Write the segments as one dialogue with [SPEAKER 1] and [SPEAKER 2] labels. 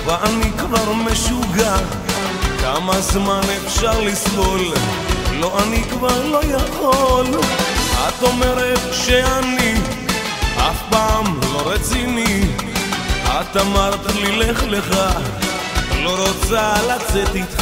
[SPEAKER 1] ואני כבר משוגע, כמה זמן אפשר לסבול? לא, אני כבר לא יכול. את אומרת שאני אף פעם לא רציני, את אמרת לי לך לך, לא רוצה לצאת איתך.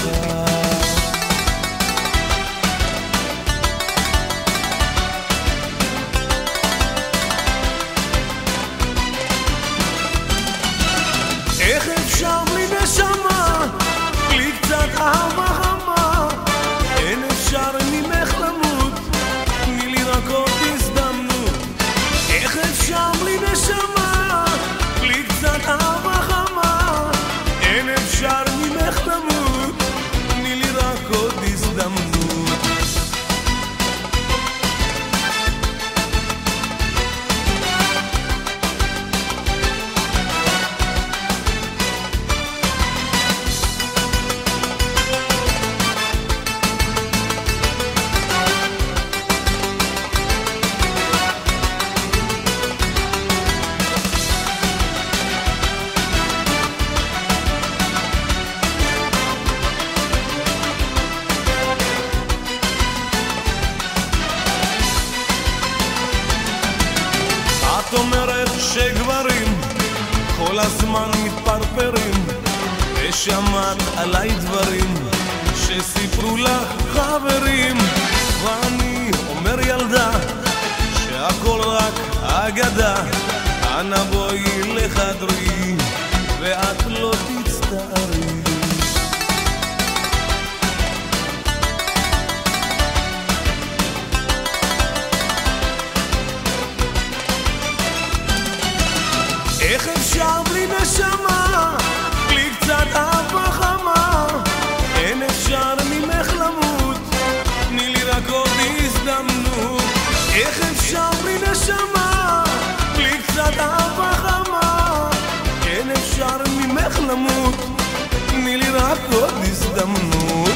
[SPEAKER 1] איך אפשר בלי נשמה, בלי קצת אהבה חמה? אין אפשר ממך למות, תני לי רק עוד הזדמנות. איך אפשר בלי נשמה, בלי קצת אהבה חמה? אין אפשר ממך למות, תני לי רק עוד הזדמנות. את אומרת שגברים כל הזמן מתפרפרים, ושמעת עליי דברים שסיפרו לך חברים, ואני אומר ילדה שהכל רק אגדה. אנא בואי לחדרי ואת לא תצטערי. איך אפשר בלי נשמה, בלי קצת אהבה חמה? אין אפשר ממך למות, תני לי רק עוד הזדמנות. איך אפשר בלי נשמה, בלי קצת אהבה חמה? אין אפשר ממך למות, תני לי רק עוד הזדמנות.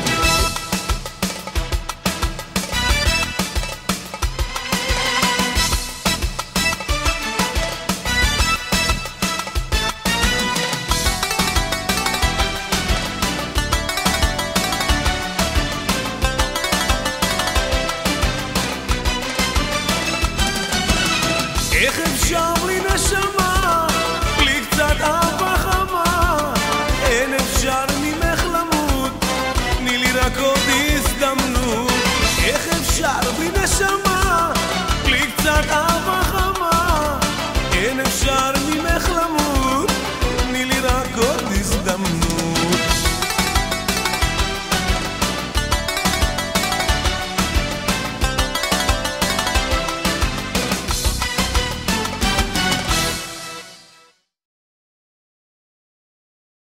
[SPEAKER 1] איך אפשר בלי נשמה, בלי קצת אהבה חמה? אין אפשר ממך למות, תני לי רק עוד הזדמנות. איך אפשר בלי נשמה, בלי קצת אהבה